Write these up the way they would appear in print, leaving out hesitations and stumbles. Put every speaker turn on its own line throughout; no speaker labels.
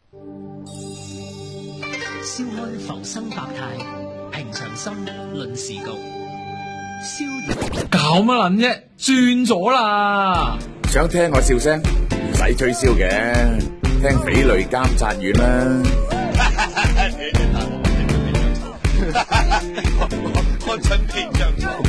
笑看浮生百態，平常心論時局。
搞乜撚啫？轉咗啦！
想聽我笑聲，唔使吹簫嘅，聽匪類監察院啦。
我準備着草。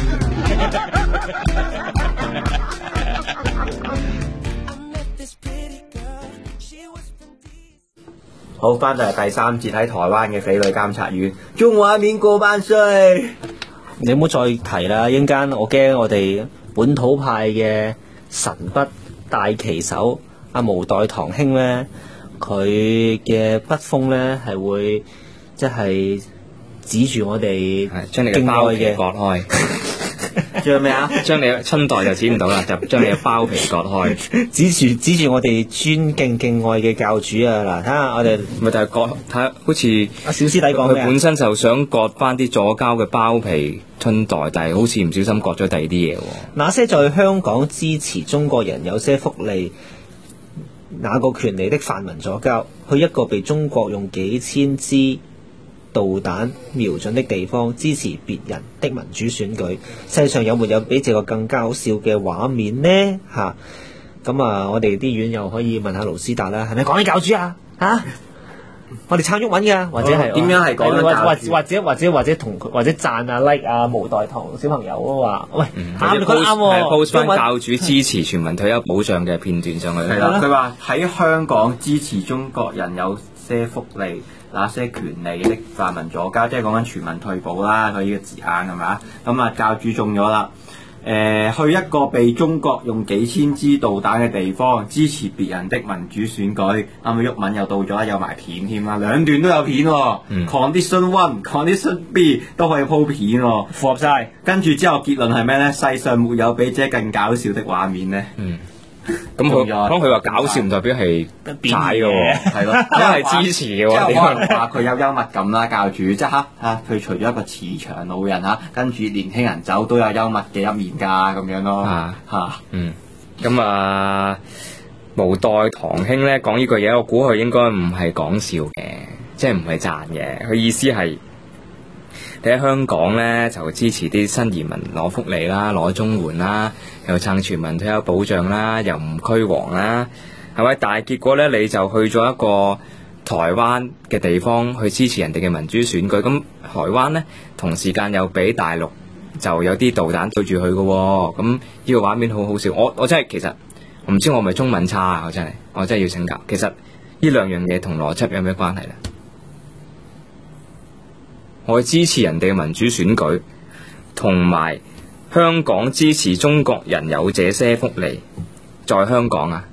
好，翻到嚟第三節喺台灣嘅匪類監察院，中華民國萬歲！你唔好再提啦，一陣間我驚我哋本土派嘅神筆大旗手阿毛代堂兄咧，佢嘅筆鋒咧係會即係指住我哋
將你嘅包皮割開。
將咩啊？
將你春袋就指唔到啦，就將你嘅包皮割開，
指住我哋尊敬敬愛嘅教主啊！嗱，睇下我哋
咪就係割睇，好似
阿小師弟講咩？
佢本身就想割翻啲左膠嘅包皮春袋，但係好似唔小心割咗第二啲嘢。
那些在香港支持中國人有些福利，那個權利的泛民左膠，去一個被中國用幾千支導彈瞄準的地方，支持別人的民主選舉，世上有沒有比這個更加好笑嘅畫面呢？嚇！咁啊，我哋啲院友可以問下盧斯達啦，係咪講緊教主啊？嚇！我哋撐毓民㗎，或者係
點樣係講緊教主？
或者同或者讚啊 like 啊毛代堂小朋友啊話，喂啱佢啱喎
，post 翻教主支持全民退休保障嘅片段上去。
係啦，
佢話喺香港支持中國人有些福利。那些權利的泛民左膠，即係講緊全民退保啦，佢呢個字眼係咪啊？咁啊，教主中咗啦。去一個被中國用幾千支導彈嘅地方，支持別人的民主選舉。啱啱毓民又到咗，有埋片添啦，兩段都有片喎。Condition One、Condition B 都可以鋪片喎，
符合晒。
跟住之後結論係咩咧？世上沒有比這更搞笑的畫面咧。
咁佢話搞笑唔代表係踩嘅喎，
係咯，
都係支持嘅喎。
即係可能話佢有幽默感啦，教主即係佢除咗一個慈祥老人跟住年輕人走都有幽默嘅一面㗎，咁樣咯
咁毛代堂兄咧講呢句嘢，我估佢應該唔係講笑嘅，即係唔係讚嘅。佢意思係你喺香港咧就支持啲新移民攞福利啦，攞綜援啦，又撐全民退休保障啦，又唔驅蝗啦，係咪？但係結果咧，你就去咗一個台灣嘅地方去支持人哋嘅民主選舉，咁台灣咧同時間又俾大陸就有啲導彈對住佢嘅喎，咁呢個畫面好好笑。我真係其實我唔知我係咪中文差啊！我真係要請教，其實呢兩樣嘢同邏輯有咩關係咧？我支持人哋嘅民主選舉，同埋香港支持中國人有這些福利，在香港啊，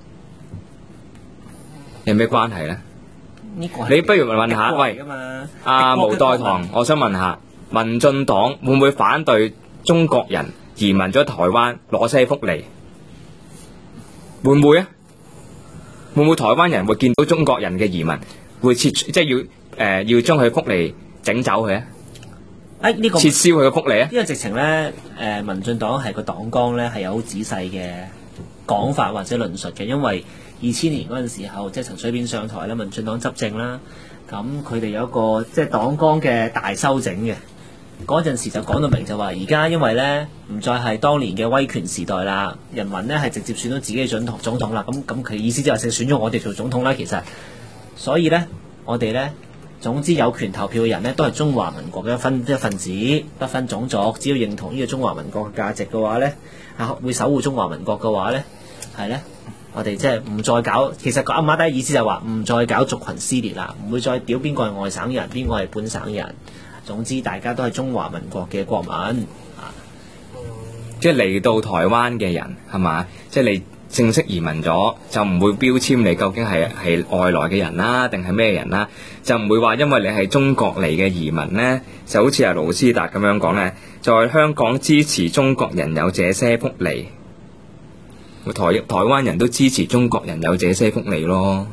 有咩關係呢？你不如問下，喂，阿毛代堂，我想問下，民進黨會唔會反對中國人移民咗台灣攞些福利？會唔會啊？會唔會台灣人會見到中國人嘅移民會即係要將佢福利整走佢啊？
呢個
撤銷佢嘅福利啊？
呢個直情咧，民進黨係個黨綱咧係有好仔細嘅講法或者論述嘅，因為2000年嗰陣時候即係陳水扁上台啦，民進黨執政啦，咁佢哋有一個即係黨綱嘅大修整嘅，嗰陣時就講到明就話，而家因為咧唔再係當年嘅威權時代啦，人民咧係直接選到自己嘅總統啦，咁佢意思就係選咗我哋做總統啦，其實，所以咧我哋咧。總之有權投票嘅人咧，都係中華民國嘅一份子，不分種族。只要認同呢個中華民國嘅價值嘅話咧，會守護中華民國嘅話咧，係咧，我哋即係唔再搞。其實阿馬底意思就係話唔再搞族群撕裂啦，唔會再屌邊個係外省人，邊個係本省人。總之大家都係中華民國嘅國民
即係嚟到台灣嘅人係嘛？即係你正式移民咗，就唔會標籤你究竟係外來嘅人啦，定係咩人啦？就唔會話因為你係中國嚟嘅移民呢，就好似阿盧斯達咁樣講呢，在香港支持中國人有這些福利，台灣人都支持中國人有這些福利咯，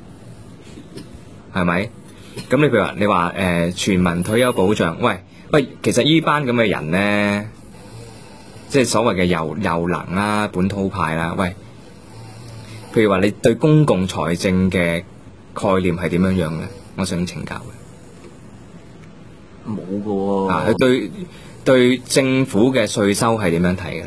係咪？咁你譬如話你話全民退休保障，喂，其實呢班咁嘅人呢，即係所謂嘅右能啦、本土派啦，喂，譬如話你對公共財政嘅概念係點樣樣咧？我想請教嘅。
冇嘅喎。
佢對政府嘅稅收係點樣睇嘅？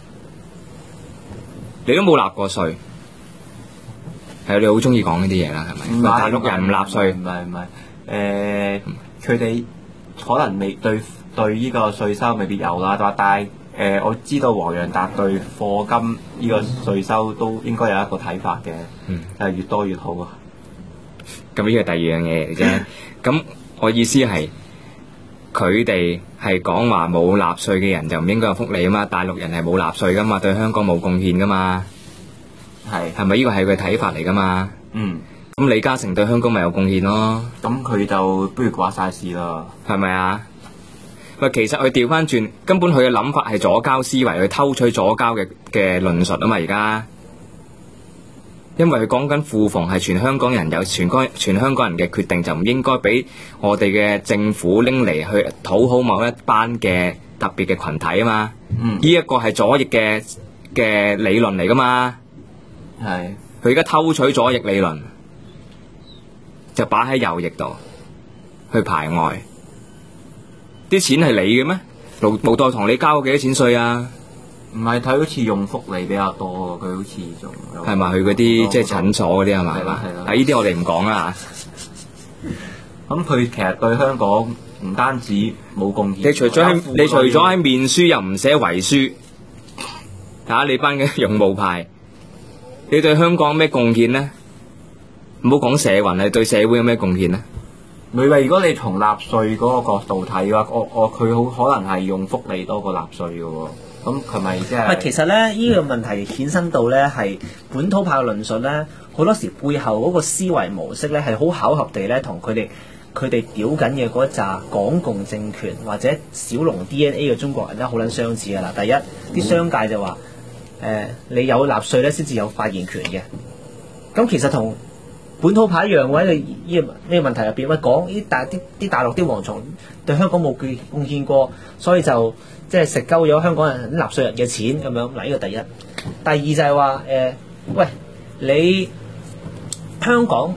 你都冇納過稅，係你好中意講呢啲嘢啦，係咪？大陸人唔納稅，
唔係，佢哋可能未對呢個稅收未必有啦，但係我知道黃洋達對課金呢個稅收都應該有一個睇法嘅，越多越好啊。
咁呢個第二樣嘢嚟啫。咁我意思係佢哋係講話冇納稅嘅人就唔應該有福利啊嘛，大陸人係冇納稅噶嘛，對香港冇貢獻噶嘛，係咪呢個係佢睇法嚟噶嘛？咁李嘉誠對香港咪有貢獻咯？咁
佢就不如掛晒事啦，
係咪啊？喂，其實佢調翻轉，根本佢嘅諗法係左膠思維，去偷取左膠嘅論述啊嘛，而家。因為佢講緊庫房係全香港人有全香港人嘅決定，就唔應該俾我哋嘅政府拎嚟去討好某一班嘅特別嘅群體啊嘛。呢一個係左翼嘅理論嚟噶嘛。係。佢而家偷取左翼理論，就擺喺右翼度去排外。啲錢係你嘅咩？無代堂你交幾多錢稅啊？
唔係，睇好似用福利比較多，佢好似仲
係咪佢嗰啲即係診所嗰啲係咪？係啦。呢啲我哋唔講啦嚇。
咁佢其實對香港唔單止冇貢獻，
你除咗喺面書又唔寫遺書，睇下你班嘅勇武派，你對香港有咩貢獻呢？唔好講社運，你對社會有咩貢獻呢？
你話如果你從納稅嗰個角度睇嘅話，佢好可能係用福利多過納稅嘅喎。咁係咪即係？
其實咧，呢個問題衍生到咧係本土派嘅論述咧，好多時背後嗰個思維模式咧係好巧合地咧，同佢哋屌緊嘅嗰一紮港共政權或者小龍 DNA 嘅中國人咧好撚相似㗎啦。第一，啲商界就話你有納稅咧先至有發言權嘅。咁其實同本土派一樣喎，呢個問題入邊，講啲大陸啲蝗蟲對香港冇貢獻過，所以就即係食鳩咗香港人納稅人嘅錢咁樣。嗱，呢個第一。第二就係話喂，你香港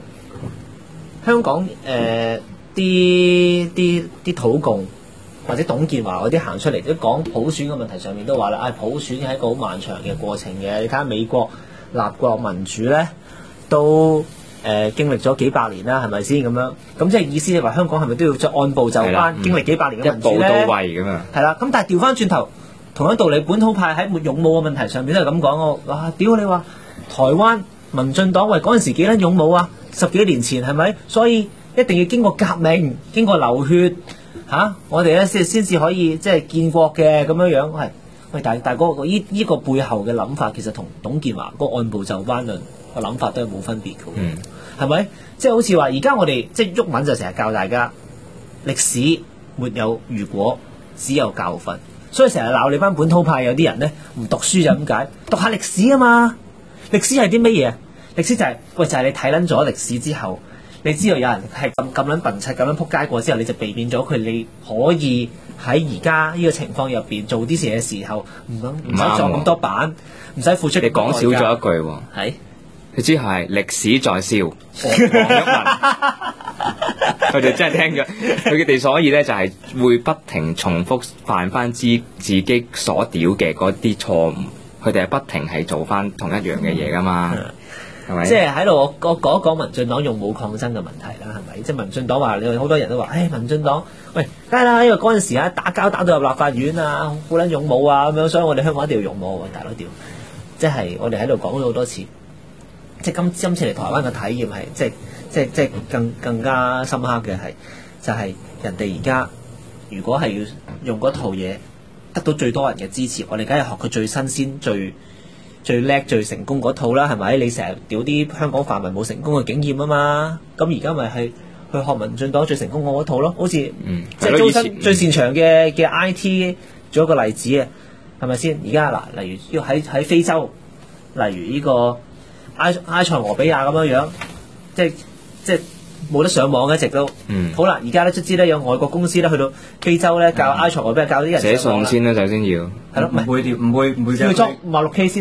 啲土共或者董建華嗰啲行出嚟都講普選嘅問題上面都話啦，普選係一個好漫長嘅過程嘅。你睇下美國立國民主咧都經歷咗幾百年啦，係咪先咁樣？咁即係意思係話香港係咪都要再按部就班經歷幾百年嘅民主咧？一步到位咁啊！係啦，咁但係調翻轉頭，同樣道理，本土派喺勇武嘅問題上面都係咁講喎。哇！屌你話台灣民進黨嗰陣時幾撚勇武啊？10幾年前係咪？所以一定要經過革命，經過流血我哋咧先至可以即係建國嘅咁樣樣。係喂，但係嗰個依個背後嘅諗法，其實同董建華嗰個按部就班論個諗法都係冇分別嘅，係咪？即係好似話，而家我哋即係毓民就成日教大家，歷史沒有如果，只有教訓。所以成日鬧你班本土派有啲人咧唔讀書就咁解，讀下歷史啊嘛。歷史係啲乜嘢？歷史就係就係你睇撚咗歷史之後，你知道有人係咁撚笨柒咁樣撲街過之後，你就避免咗佢，你可以喺而家呢個情況入邊做啲事嘅時候，唔使撞咁多板，唔使付出。
你講少咗一句喎，係你知係歷史在笑，黃毓民，佢哋真係聽咗，佢哋所以咧就係會不停重複犯翻自己所屌嘅嗰啲錯誤，佢哋係不停係做翻同一樣嘅嘢噶嘛。係咪？即係喺度我講一講民進黨用武抗爭嘅問題啦，係咪？即係民進黨話，你好多人都話，民進黨喂，梗係啦，因為嗰陣時打交打到入立法院啊，好撚勇武啊咁樣，所以我哋香港一定要勇武，大佬屌！即係我哋喺度講咗好多次，即係今次嚟台灣嘅體驗係，即係更加深刻嘅係，就係人哋而家如果係要用嗰套嘢得到最多人嘅支持，我哋梗係學佢最新鮮、最叻、最成功嗰套啦，係咪？你成日屌啲香港泛民冇成功嘅經驗啊嘛，咁而家咪係去學民進黨最成功嗰套咯，好似即係周身最擅長嘅 IT 做一個例子啊，係咪先？而家嗱，例如要喺非洲，例如呢個埃塞俄比亞咁樣樣，即係冇得上網嘅一直都，好啦，而家咧卒之咧有外國公司咧去到非洲咧教埃塞俄比亞教啲人寫信先啦，首先要係咯，唔會要裝56K 先啦。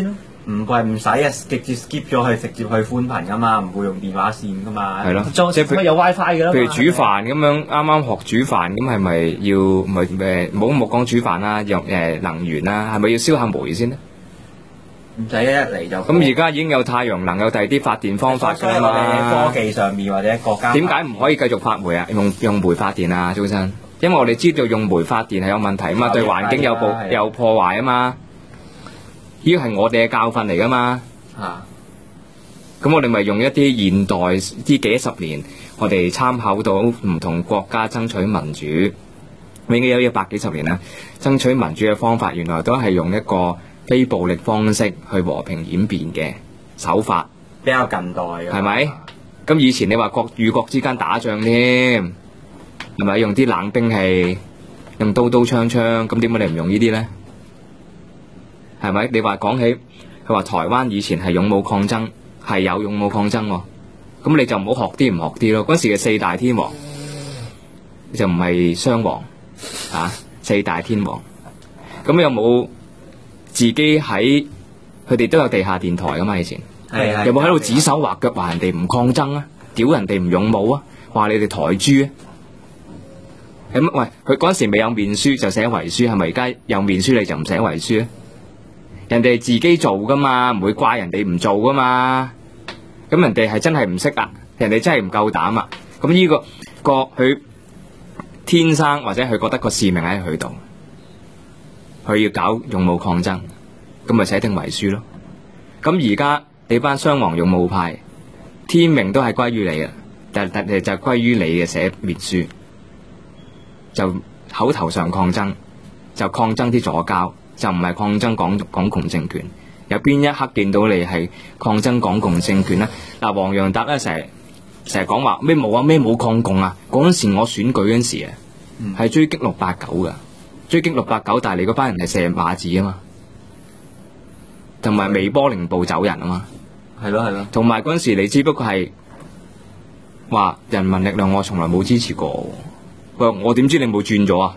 唔使啊，直接 skip 咗佢，直接去寬頻噶嘛，唔會用電話線噶嘛。
係咯，
裝
即係
乜有 WiFi 嘅啦嘛。
譬如煮飯咁樣，啱啱學煮飯咁係咪要冇講煮飯啦，用能源啦，係咪要燒下煤先咧？
唔使一嚟就
咁而家已經有太陽能，有第二啲發電方法㗎啦嘛。
科技上面或者國家
點解唔可以繼續發煤啊？用煤發電啊，早晨。因為我哋知道用煤發電係有問題啊嘛，對環境有破壞啊嘛。呢個係我哋嘅教訓嚟㗎嘛。咁我哋咪用一啲現代呢幾十年，我哋參考到唔同國家爭取民主，已經有100幾十年啦。爭取民主嘅方法，原來都係用一個非暴力方式去和平演變嘅手法，
比較近代嘅，
係咪？咁以前你話國與國之間打仗添，係咪用啲冷兵器，用刀刀槍槍？咁點解你唔用呢啲呢？係咪？你話講起佢話台灣以前係勇武抗爭，係有勇武抗爭喎，咁你就唔好學啲唔學啲咯。嗰時嘅4大天王就唔係雙王啊，4大天王。咁有冇自己喺佢哋都有地下電台噶嘛？以前有冇喺度指手畫腳話人哋唔抗爭啊？屌人哋唔勇武啊？話你哋台豬啊？喂，佢嗰陣時未有面書就寫遺書，係咪而家有面書你就唔寫遺書啊？人哋自己做噶嘛，唔會怪人哋唔做噶嘛。咁人哋係真係唔識啊，人哋真係唔夠膽啊。咁呢個佢天生或者佢覺得個使命喺佢度，佢要搞勇武抗爭，咁咪寫定遺書咯。咁而家你班雙王勇武派，天命都係歸於你嘅，但就歸於你嘅寫滅書，就口頭上抗爭，就抗爭啲左膠，就唔係抗爭港共政權。有邊一刻見到你係抗爭港共政權咧？嗱，黃洋達咧成日講話咩冇啊，咩冇抗共啊？嗰陣時我選舉嗰陣時啊，係追擊689噶，追擊689，但係你嗰班人係射馬子啊嘛，同埋微波零步走人啊嘛，
係咯係咯。
同埋嗰陣時你只不過係話人民力量，我從來冇支持過。喂，我點知你冇轉咗啊？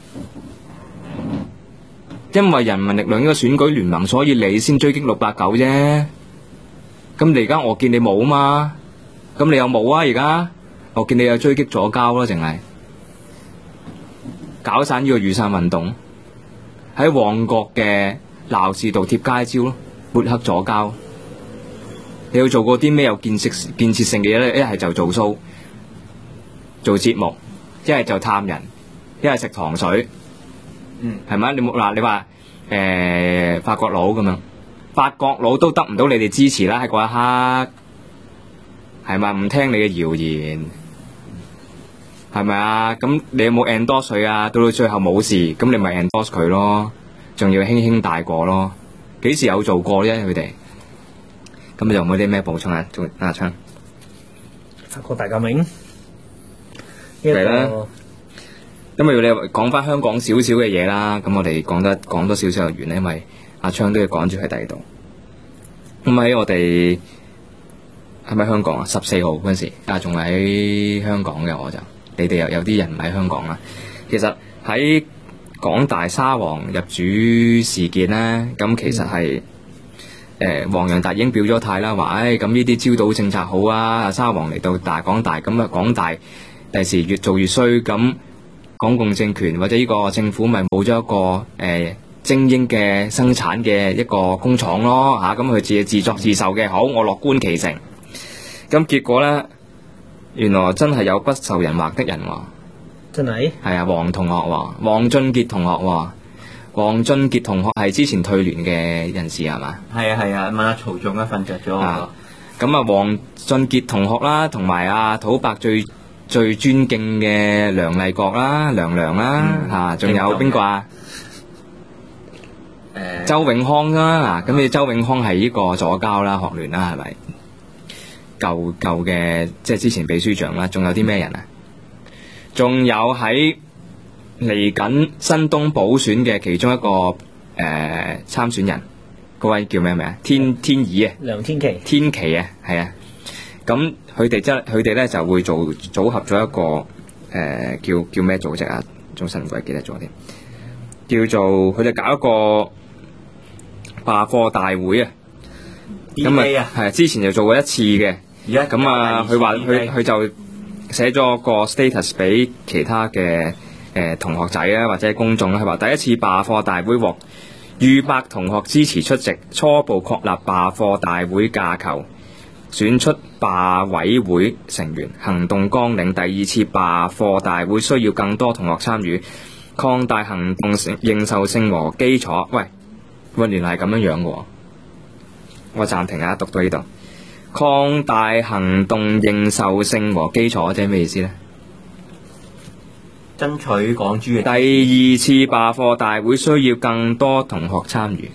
因為人民力量呢個選舉聯盟，所以你先追擊689啫。咁你而家我見你冇啊嘛，咁你又冇啊？而家我見你有追擊左膠咯，淨係搞散呢個雨傘運動，喺旺角嘅鬧市度貼街招咯，抹黑左膠。你要做過啲咩有建設性嘅嘢咧？一係就做 show 做節目，一係就探人，一係食糖水。係咪？你冇嗱，你話法國佬咁樣，法國佬都得唔到你哋支持啦，喺嗰一刻，係咪？唔聽你嘅謠言，係咪啊？咁你有冇 endorse 佢啊？到最後冇事，咁你咪 endorse 佢咯，仲要輕輕帶過咯。幾時有做過啫？佢哋咁有冇啲咩補充啊？仲阿昌，
法國大革命
嚟啦。因為你講翻香港少少嘅嘢啦，咁我哋講多少少就完咧，因為阿昌都要趕住喺第二度。咁喺我哋係咪香港啊？14號嗰陣時，仲喺香港嘅我就，你哋又有啲人唔喺香港啦。其實喺港大沙皇入主事件咧，咁其實係黃洋達已經表咗態啦，話咁呢啲招賭政策好啊，沙皇嚟到港大，咁啊港大第時越做越衰咁。港共政權或者呢個政府咪冇咗一個精英嘅生產嘅一個工廠咯嚇，咁佢自作自受嘅。好，我樂觀其成。咁結果咧，原來真係有不受人話的人喎。
真係？係
啊，黃同學喎，黃俊傑同學喎。黃俊傑同學係之前退聯嘅人士係嘛？
係啊，問阿曹總啊，瞓着咗我。
咁啊，黃俊傑同學啦，同埋阿土伯最尊敬嘅梁麗國啦、娘啦仲有邊個啊？周永康啦，咁你周永康係呢個左膠啦、學聯啦，係咪？舊嘅即係之前秘書長啦，仲有啲咩人啊？仲有喺嚟緊新東補選嘅其中一個參選人，嗰位叫咩名啊？天意啊？
梁天琦。
天琦啊，係啊。咁佢哋咧就會組合咗一個叫咩組織啊？早晨唔鬼記得咗添，叫做佢哋搞一個罷課大會啊！ 咁
delay 啊
係之前就做過一次嘅。
而家
咁啊，佢話
delay
佢就寫咗個 status 俾其他嘅同學仔啊，或者公眾啦。佢話第一次罷課大會獲逾百同學支持出席，初步確立罷課大會架構，選出罷委會成員，行動綱領。第二次罷課大會需要更多同學參與，擴大行動認受性和基礎。喂，原來係咁樣樣嘅喎。我暫停下，讀到呢度。擴大行動認受性和基礎，即係咩意思呢？
爭取港豬嘅
第二次罷課大會需要更多同學參與，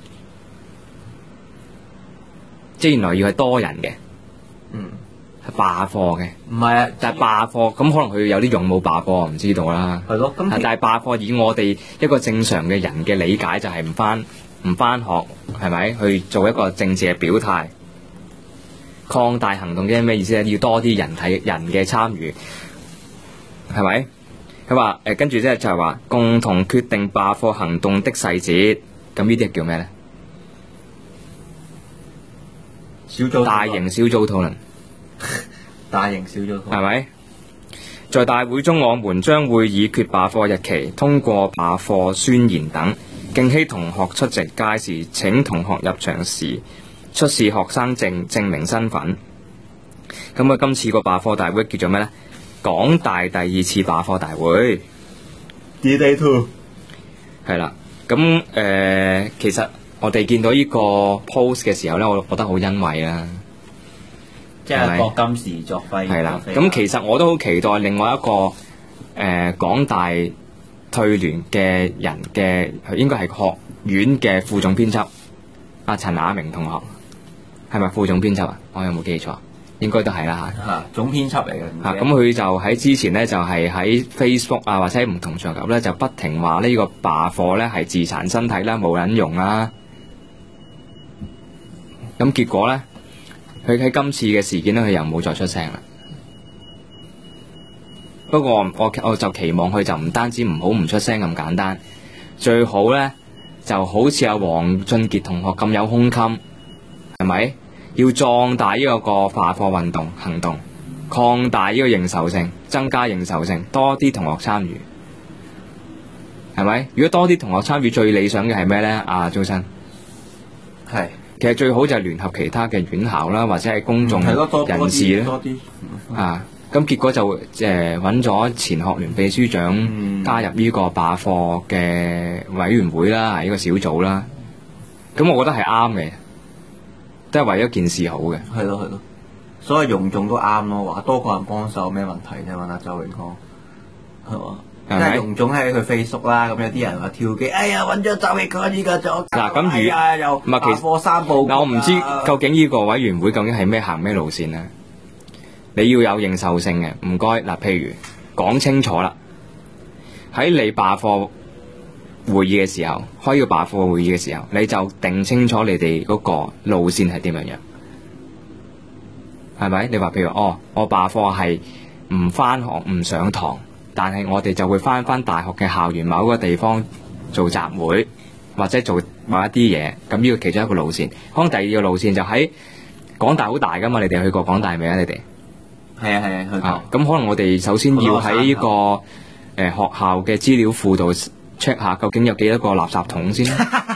即係原來要係多人嘅，係罷課嘅。
唔係啊，
但係罷課咁可能佢有啲勇武罷課，我唔知道啦。
係咯，咁
但係罷課以我哋一個正常嘅人嘅理解就係唔返學，係咪去做一個政治嘅表態？擴大行動嘅咩意思咧？要多啲人嘅參與，係咪？佢話跟住就係話共同決定罷課行動的細節，咁呢啲叫咩咧？
小組
大型小組討論，
大型小組討論
係咪？在大會中，我們將會議決罷課日期、通過罷課宣言等，敬希同學出席。屆時請同學入場時出示學生證證明身份。咁啊，今次個罷課大會叫做咩咧？港大第二次罷課大會
D-Day 2
係啦。咁其實我哋見到呢個 post 嘅時候咧，我覺得好欣慰啦。
即係博金時作廢。
係啦。咁其實我都好期待另外一個港大退聯嘅人嘅，應該係學院嘅副總編輯阿陳雅明同學，係咪副總編輯啊？我有冇記錯？應該都係啦嚇。
總編輯嚟嘅。
咁佢就喺之前咧，就係喺 Facebook 啊，或者喺唔同場合咧，就不停話呢個罷課咧係自殘身體啦，冇撚用啦。咁結果咧，佢喺今次嘅事件咧，佢又冇再出聲啦。不過我就期望佢就唔單止唔好唔出聲咁簡單，最好咧就好似阿黃俊傑同學咁有胸襟，係咪？要壯大呢個罷課運動行動，擴大呢個認受性，增加認受性，多啲同學參與，係咪？如果多啲同學參與，最理想嘅係咩呢？阿周生
係，
其實最好就係聯合其他嘅院校啦，或者係公眾人士咧。
多啲
咁結果就揾咗前學聯秘書長加入呢個罷課嘅委員會啦，呢個小組啦。咁我覺得係啱嘅。都係為咗件事好嘅，
係咯，所以容眾都啱咯，話多個人幫手咩問題啫？問下周永康係嘛？即係容眾喺佢 Facebook 啦，咁有啲人話跳機，哎呀揾咗周永康呢個咗，哎呀又罷課三步。
我唔知究竟呢個委員會究竟係咩行咩路線咧？你要有認受性嘅，唔該嗱，譬如講清楚啦，喺你罷課會議嘅時候，開呢個罷課會議嘅時候，你就定清楚你哋嗰個路線係點樣樣，係咪？你話譬如我罷課係唔返學唔上堂，但係我哋就會返大學嘅校園某個地方做集會或者做某一啲嘢，咁呢個其中一個路線。可能第二個路線就喺港大好大㗎嘛，你哋去過港大未啊？你哋
係啊去過。
咁可能我哋首先要喺呢個學校嘅資料庫度check 下究竟有幾多個垃圾桶先，唔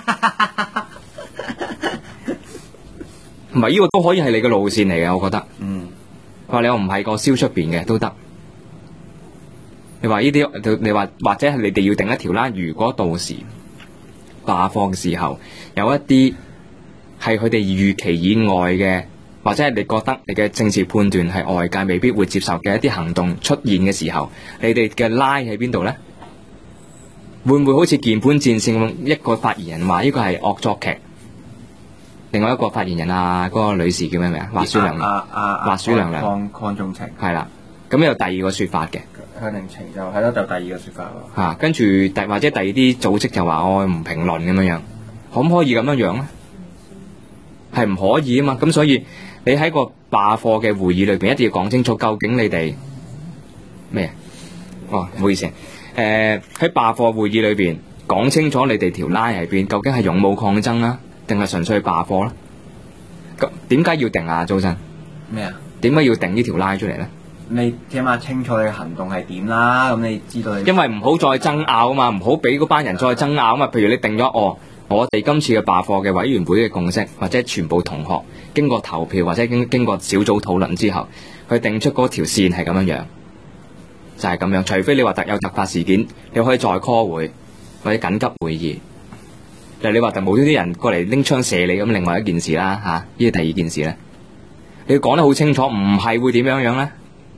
係呢個都可以係你嘅路線嚟嘅，我覺得。話你又唔係個燒出邊嘅都得。你話呢啲，你話或者係你哋要定一條啦。如果到時罷課嘅時候有一啲係佢哋預期以外嘅，或者係你覺得你嘅政治判斷係外界未必會接受嘅一啲行動出現嘅時候，你哋嘅拉喺邊度呢？會唔會好似鍵盤戰線咁，一個發言人話呢個係惡作劇，另外一個發言人嗰個女士叫咩名啊？滑鼠娘娘，滑鼠娘娘，
鄺仲晴
係啦。咁有第二個說法嘅，
向凌晴就係咯，就第二個說法咯。
跟住或者第二啲組織就話我唔評論咁樣樣，可唔可以咁樣樣咧？係唔可以啊嘛。咁所以你喺個罷課嘅會議裏邊，一定要講清楚究竟你哋咩？唔好意思。喺罷課會議裏邊講清楚你哋條拉喺邊，究竟係勇武抗爭啦，定係純粹罷課啦？ 咁點解要定啊？周生
咩啊？
點解要定呢條拉出嚟咧？
你起碼清楚你嘅行動係點啦，咁你知道你
因為唔好再爭拗啊嘛，唔好俾嗰班人再爭拗啊嘛。譬如你定咗我哋今次嘅罷課嘅委員會嘅共識，或者全部同學經過投票或者經過小組討論之後，去定出嗰條線係咁樣，就係咁樣。除非你話有突發事件，你可以再 call 會或者緊急會議。但係你話就冇呢啲人過嚟拎槍射你咁，另外一件事啦嚇。呢係第二件事咧，你要講得好清楚，唔係會點樣咧？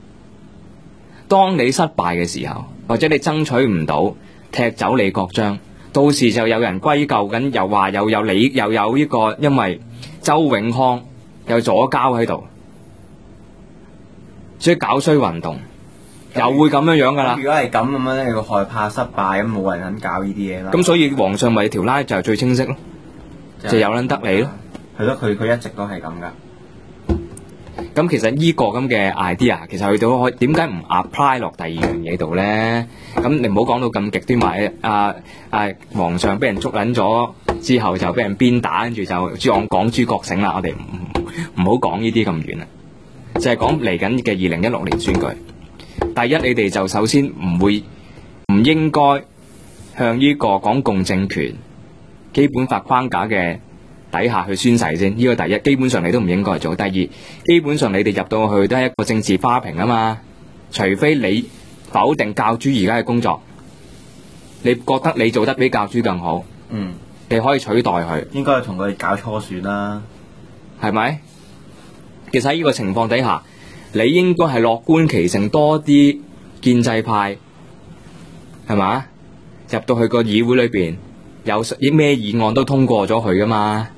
當你失敗嘅時候，或者你爭取唔到，踢走李國章，到時就有人歸咎緊，又話又有呢個，因為周永康有左膠喺度，所以搞衰運動，又會咁樣噶啦。
如果係咁樣咧，你會害怕失敗，咁冇人肯搞呢啲嘢啦。
咁所以皇上咪條拉就係最清晰咯，就有撚得你咯。
係咯，佢一直都係咁噶。
咁其實呢個咁嘅 idea， 其實去到點解唔 apply 落第二樣嘢度咧？咁你唔好講到咁極端，話皇上俾人捉撚咗之後就俾人鞭打，跟住就講諸覺醒啦。我哋唔好講呢啲咁遠啦，就係講嚟緊嘅2016年選舉。第一，你哋就首先唔應該向呢個港共政權基本法框架嘅底下去宣誓先，呢個第一，基本上你都唔應該做。第二，基本上你哋入到去都係一個政治花瓶啊嘛，除非你否定教主而家嘅工作，你覺得你做得比教主更好，你可以取代佢。
應該同佢搞初選啦，
係咪？其實喺呢個情況底下，你應該係樂觀其成，多啲建制派係嘛入到去個議會裏邊，有咩議案都通過咗佢噶嘛。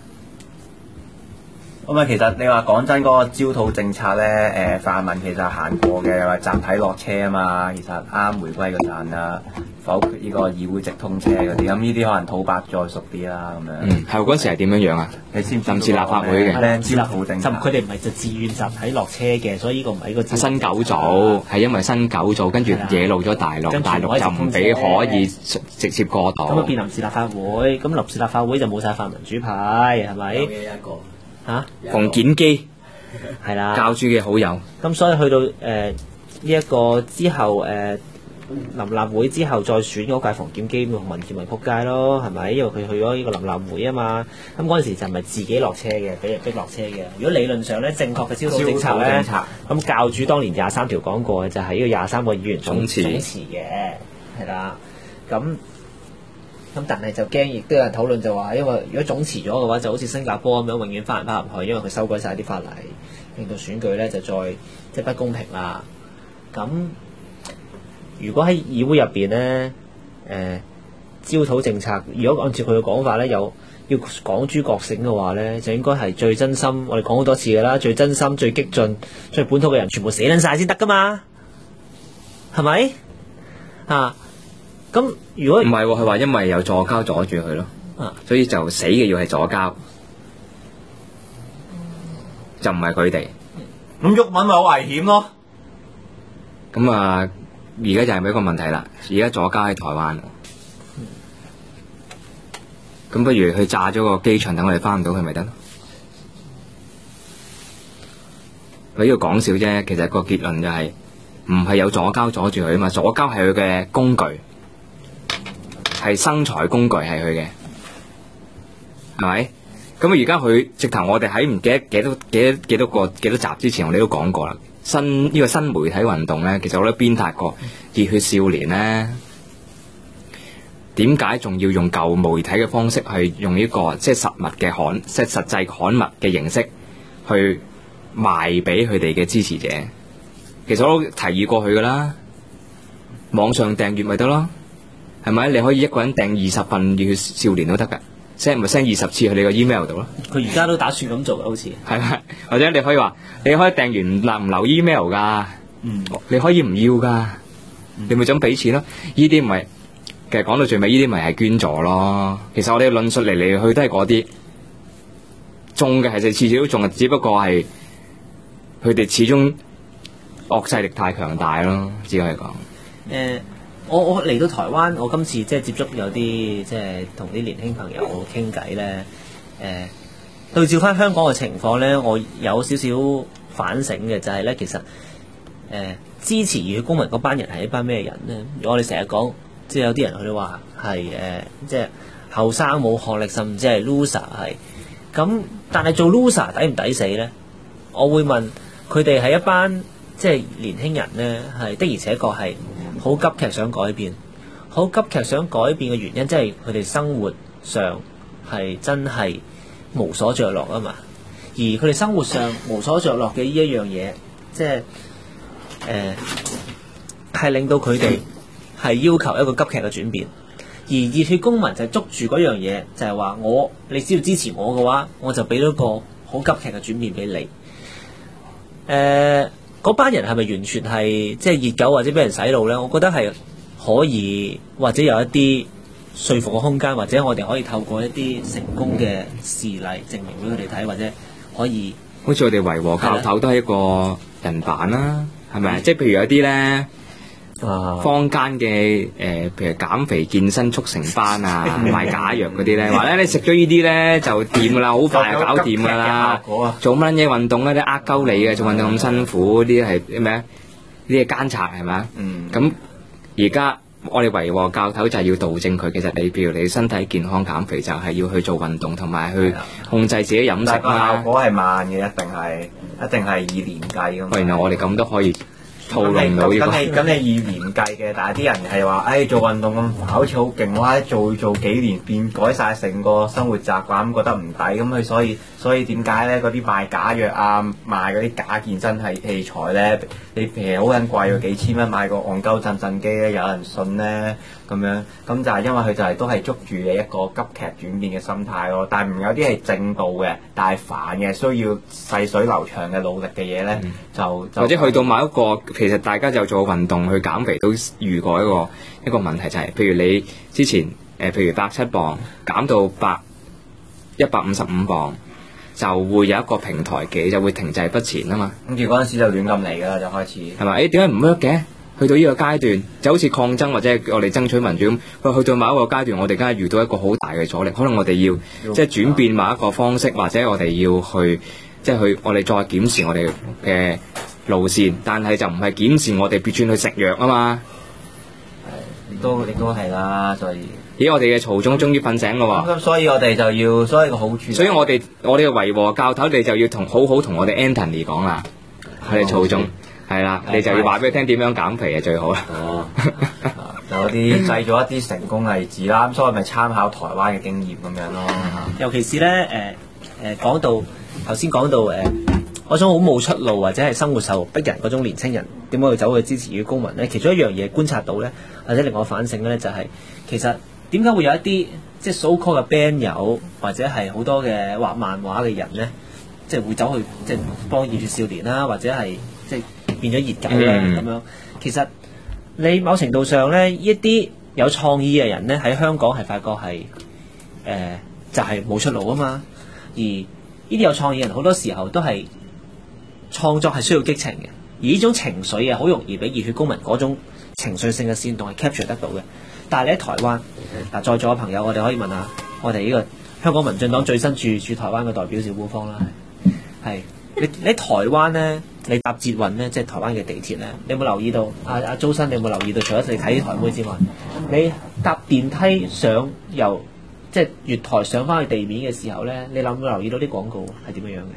咁啊，其實你話講真嗰個焦土政策咧，泛民其實行過嘅，又話集體落車啊嘛，其實啱回歸嗰陣啊，否決呢個議會直通車嗰啲，咁呢啲可能土白再熟啲啦，咁樣。係
嗰時係點樣樣啊？
你知唔知？
甚至立法會嘅
焦土政策，
佢哋唔係就自願集體落車嘅，所以呢個唔係一個
新九組，係因為新九組跟住惹怒咗大陸，大陸就唔俾可以直接過渡。
咁啊變臨時立法會，咁臨時立法會就冇晒泛民主派，係咪？
有嘅一個。
馮檢基
係啦，
教主嘅好友。
咁所以去到呢一個之後臨立會之後再選嗰屆馮檢基同民建咪撲街咯，係咪？因為佢去咗呢個臨立會啊嘛。咁嗰陣時就唔係自己落車嘅，俾人逼落車嘅。如果理論上咧正確嘅焦土政策咧，咁教主當年23條講過嘅就係呢個23個議員總辭嘅，係啦。咁但係就驚，亦都有人討論就話，因為如果總辭咗嘅話，就好似新加坡咁樣，永遠翻唔入去，因為佢修改晒啲法例，令到選舉咧就再不公平啦。咁如果喺議會入邊咧，焦土政策，如果按照佢嘅講法咧，要港豬覺醒嘅話咧，就應該係最真心，我哋講好多次㗎啦，最真心、最激進、最本土嘅人全部死撚晒先得㗎嘛，係咪啊？咁如果唔
係喎，佢話因為有左膠阻住佢咯，所以就死嘅要係左膠，就唔係佢哋。
咁毓民咪好危險咯。
咁啊，而家就係咪一個問題啦？而家左膠喺台灣，咁不如去炸咗個機場，等我哋翻唔到去咪得咯？佢呢個講笑啫，其實個結論就係唔係有左膠阻住佢啊嘛，左膠係佢嘅工具。係生財工具係佢嘅，係咪？咁而家佢直頭，我哋喺唔記得幾多集之前，我哋都講過啦。呢個新媒體運動咧，其實我都鞭撻過熱血少年咧，點解仲要用舊媒體嘅方式去用呢個即係實物嘅即係實際刊物嘅形式去賣俾佢哋嘅支持者？其實我都提議過佢噶啦，網上訂閱咪得咯。係咪？你可以一個人訂20份熱血少年都得㗎，send 咪 send 20次去你個 email 度咯。
佢而家都打算咁做嘅，好似
係咪？或者你可以話，你可以訂完唔留 email 㗎，你可以唔要㗎，你咪咁俾錢咯。呢啲咪其實講到最尾，呢啲咪係捐助咯。其實我哋論述嚟去都係嗰啲中嘅，係就次次都中，只不過係佢哋始終惡勢力太強大咯，只可以講。
我嚟到台灣，我今次即係接觸有啲即係同啲年輕朋友傾偈咧， 對照翻香港嘅情況咧，我有少少反省嘅就係咧，其實支持熱血公民嗰班人係一班咩人咧？我哋成日講，即係有啲人佢哋話係即係後生冇學歷，甚至係 loser 係。咁但係做 loser 抵唔抵死咧？我會問佢哋係一班即係年輕人咧，係的而且確係好急劇想改變，好急劇想改變嘅原因，即係佢哋生活上係真係無所着落啊嘛。而佢哋生活上無所着落嘅呢一樣嘢，即係係令到佢哋係要求一個急劇嘅轉變。而熱血公民就捉住嗰樣嘢，就係話你只要支持我嘅話，我就俾到個好急劇嘅轉變俾你。嗰班人係咪完全係即係熱狗或者俾人洗腦呢？我覺得係可以，或者有一啲說服嘅空間，或者我哋可以透過一啲成功嘅事例證明俾佢哋睇，或者可以
好似我哋維和教頭都係一個人版啦，係咪？即係譬如有啲呢。坊間嘅譬如減肥健身速成班啊，賣假藥嗰啲咧，話咧你食咗呢啲咧就掂噶啦，好快就搞掂噶啦。做乜嘢運動咧？啲呃鳩你嘅，做運動咁辛苦，啲係咩啊？呢啲係奸賊係咪啊？咁而家我哋維和教頭就係要導正佢，其實你譬如你身體健康減肥就係要去做運動同埋去控制自己飲食啦。
但係效果係慢嘅，一定係以年計㗎嘛。
原來我哋咁都可以。套路到呢個，
咁你以年計嘅，但係啲人係話，做運動咁好似好勁哇！做幾年改晒成個生活習慣，咁覺得唔抵，咁佢所以點解咧？嗰啲賣假藥啊，賣嗰啲假健身器材咧，你譬如好撚貴喎，幾千蚊買個戇鳩震機咧，有人信咧咁樣，咁就係因為佢就係都係捉住你一個急劇轉變嘅心態咯。但係唔有啲係正道嘅，但係煩嘅，需要細水流長嘅努力嘅嘢咧，就
或者去到某一個。其實大家就做運動去減肥都遇過一個問題，就係譬如你之前譬如107磅減到155磅，就會有一個平台期就會停滯不前啊嘛。
跟住嗰陣時就亂咁嚟㗎啦，就開始
係咪？點解唔 work 嘅？去到呢個階段就好似抗爭或者我哋爭取民主咁，去到某一個階段，我哋梗係遇到一個好大嘅阻力，可能我哋要即係轉變某一個方式，或者我哋要去即係去我哋再檢視我哋嘅路線，但係就唔係檢視我哋變轉去食藥啊嘛。
亦都係啦，所以
咦，我哋嘅曹總終於瞓醒啦喎。
咁所以我哋就要，所以個好處，
所以我哋嘅維和教頭，你就要好好同我哋 Anthony 講啦。我哋曹總係啦，你就要話俾佢聽點樣減肥係最好啦。
就有啲製造一啲成功例子啦，咁所以咪參考台灣嘅經驗咁樣咯。
尤其是咧講到頭先講到嗰種好冇出路或者係生活受逼人嗰種年青人，點解要走去支持熱血公民咧？其中一樣嘢觀察到咧，或者令我反省咧，就係其實點解會有一啲即係 so called 嘅 band 友，或者係好多嘅畫漫畫嘅人咧，即係會走去即係幫熱血少年啦，或者係即係變咗熱狗啦咁樣。其實你某程度上咧，一啲有創意嘅人咧喺香港係發覺係就係冇出路啊嘛。而呢啲有創意嘅人好多時候都係創作係需要激情嘅，而呢種情緒啊，好容易俾熱血公民嗰種情緒性嘅煽動係 capture 得到嘅。但係你喺台灣嗱，在座嘅朋友，我哋可以問下我哋呢個香港民進黨最新駐台灣嘅代表邵寶芳啦，係你喺台灣咧，你搭捷運咧，即係台灣嘅地鐵咧，你有冇留意到阿周生？你有冇留意到？除咗你睇台妹之外，你搭電梯上由即係月台上翻去地面嘅時候咧，你有冇留意到啲廣告係點樣嘅？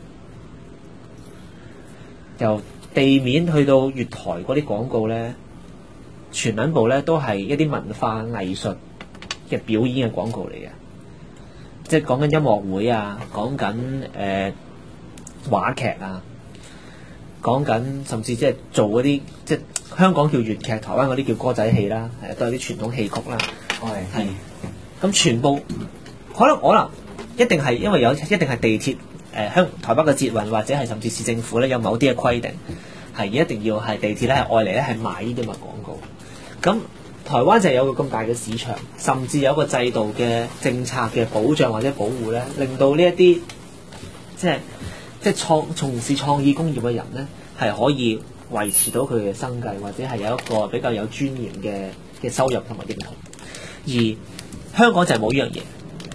由地面去到月台嗰啲廣告咧，全撚部咧都係一啲文化藝術嘅表演嘅廣告嚟嘅，即係講緊音樂會啊，講緊話劇啊，講緊甚至即係做嗰啲即係香港叫粵劇，台灣嗰啲叫歌仔戲啦，都係啲傳統戲曲啦，係咁全部可能一定係因為一定係地鐵。台北嘅捷運或者係甚至市政府咧有某啲嘅規定，係一定要係地鐵咧係愛嚟咧係賣呢啲咁嘅廣告。咁台灣就有個咁大嘅市場，甚至有一個制度嘅政策嘅保障或者保護咧，令到呢一啲即係從事創意工業嘅人咧係可以維持到佢嘅生計，或者係有一個比較有尊嚴嘅收入同埋認同。而香港就係冇呢樣嘢。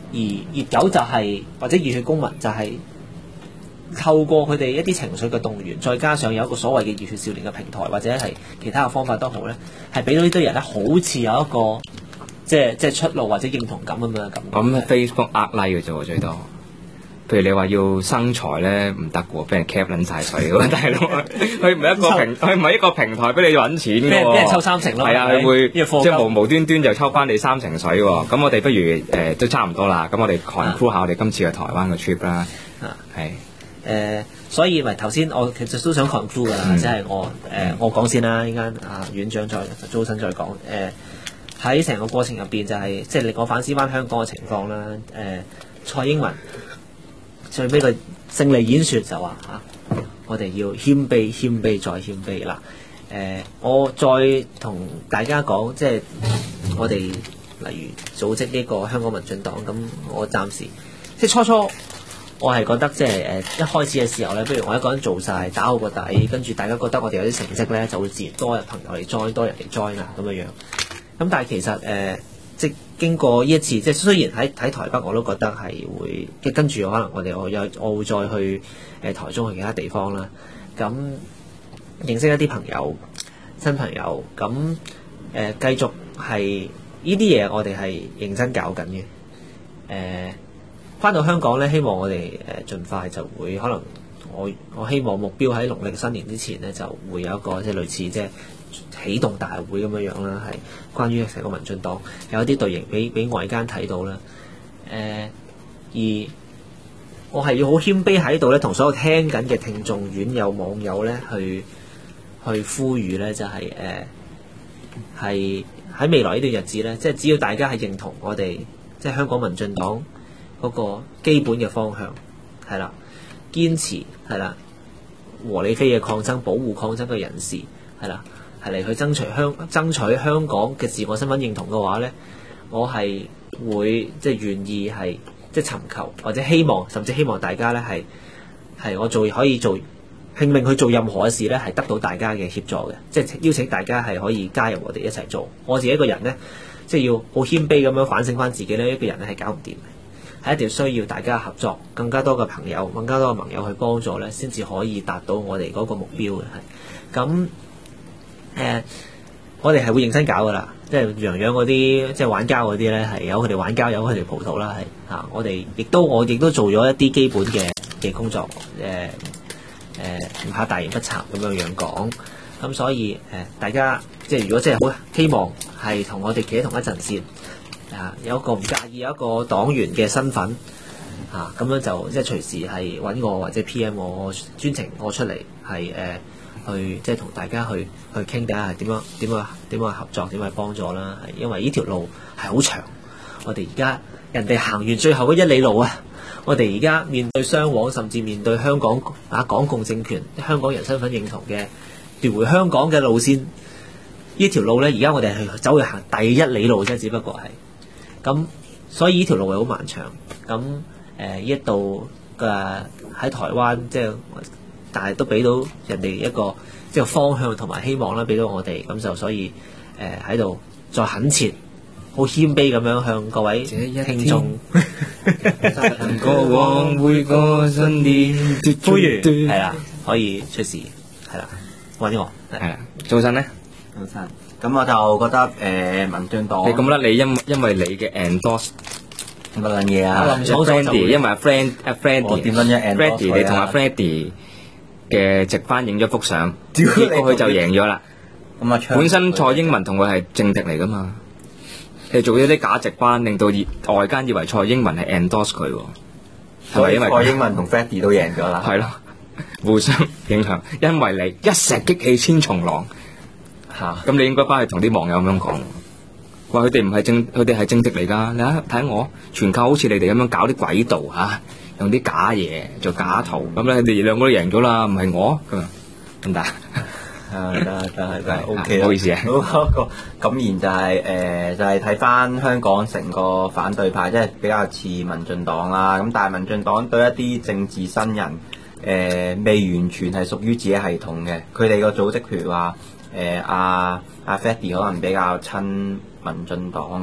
而熱狗就係、或者熱血公民就係透過佢哋一啲情緒嘅動員，再加上有一個所謂嘅熱血少年嘅平台，或者係其他嘅方法都好咧，係俾到呢堆人咧，好似有一個即係出路或者認同感咁樣嘅感覺。
咁 Facebook 呃 like 嘅啫喎，最多。譬如你話要生財咧，唔得喎，俾人 cap 撚晒水喎，大佬。佢唔係一個平台俾你揾錢嘅喎。
俾人抽3成咯。
係啊，佢會即
係
係無端端就抽翻你3成水喎。咁我哋不如都差唔多啦。咁我哋 conclude 下我哋今次嘅台灣嘅 trip 啦。係。
所以咪頭先我其實都想 conclude 㗎，即係我講先啦，依家院長周生再講。喺成個過程入邊就係即係你我反思翻香港嘅情況啦。蔡英文最尾個勝利演說就話我哋要謙卑、謙卑再謙卑啦。我再同大家講，即係我哋例如組織呢個香港民進黨，咁我暫時即係初我係覺得即係一開始嘅時候咧，不如我一個人做晒，打好個底，跟住大家覺得我哋有啲成績咧，就會自然多人朋友嚟 join，多人嚟 join 啦咁樣樣。咁但係其實即係經過呢一次，即係雖然喺台北我都覺得係會，跟住可能我會再去台中去其他地方啦。咁認識一啲朋友、新朋友，咁繼續係呢啲嘢，我哋係認真搞緊嘅。翻到香港咧，希望我哋盡快就會可能我希望目標喺農曆新年之前咧，就會有一個即係類似即係啟動大會咁樣樣啦，係關於成個民進黨有一啲隊形俾外間睇到啦。而我係要好謙卑喺度咧，同所有聽緊嘅聽眾、院友、網友咧，去呼籲咧，就係係喺未來呢段日子咧，即係只要大家係認同我哋即係香港民進黨嗰個基本嘅方向係啦，堅持係啦，和理非嘅抗爭，保護抗爭嘅人士係啦，係嚟去爭取香港嘅自我身份認同嘅話咧，我係會即係願意係即係尋求或者希望，甚至希望大家咧係我可以做拼命去做任何嘅事咧，係得到大家嘅協助嘅，即係邀請大家係可以加入我哋一齊做。我自己一個人咧，即係要好謙卑咁樣反省翻自己咧，一個人咧係搞唔掂嘅。係一定需要大家合作，更加多嘅朋友，更加多嘅盟友去幫助咧，先至可以達到我哋嗰個目標嘅。係咁我哋係會認真搞噶啦，即係洋洋嗰啲即係玩膠嗰啲咧，係由佢哋玩膠，由佢哋葡萄啦，係我哋我亦都做咗一啲基本嘅工作，唔怕大言不慚咁樣講。咁所以大家即係如果真係好希望係同我哋企喺同一陣線。有一個唔介意有一個黨員嘅身份咁樣就即係隨時係揾我或者 PM 我專程我出嚟係去即係同大家去傾睇下點樣合作，點樣去幫助啦。係因為呢條路係好長，我哋而家人哋行完最後嗰1里路啊，我哋而家面對雙黃，甚至面對香港港共政權、香港人身份認同嘅奪回香港嘅路線，呢條路咧而家我哋係走去行第1里路啫，只不過係。咁所以呢條路係好漫長，咁呢一度嘅喺台灣即係，但係都俾到人哋一個即係方向同埋希望啦，俾到我哋，咁就所以喺度再懇切、好謙卑咁樣向各位聽眾
過往每個新年
呼籲係啦，可以隨時係啦揾我係啦，
早晨咧，
早晨。咁我就覺得民進黨
你咁啦，你因為你嘅 endorse
乜撚嘢啊
？Friendy，因為阿 Friendy，
我點撚樣
Friendy 你同阿 Friendy 嘅直翻影咗幅相，結果佢就贏咗啦。
咁啊，
本身蔡英文同佢係政敵嚟噶嘛，你做咗啲假直翻，令到外間以為蔡英文係 endorse 佢，係咪因為
蔡英文同 Friendy 都贏咗啦？
係咯，互相影響，因為你一石激起千重浪。咁你應該翻去同啲網友咁樣講，話佢哋唔係佢哋係政敵嚟㗎。你睇下我全靠好似你哋咁樣搞啲軌道用啲假嘢做假圖，咁咧你哋兩個都贏咗啦，唔係我咁得唔得？
得 OK
唔好意思啊。
嗰個感言就係就係睇翻香港成個反對派，即係比較似民進黨啦。咁但係民進黨對一啲政治新人未完全係屬於自己系統嘅，佢哋個組織譬如話。阿 Fatty 可能比較親民進黨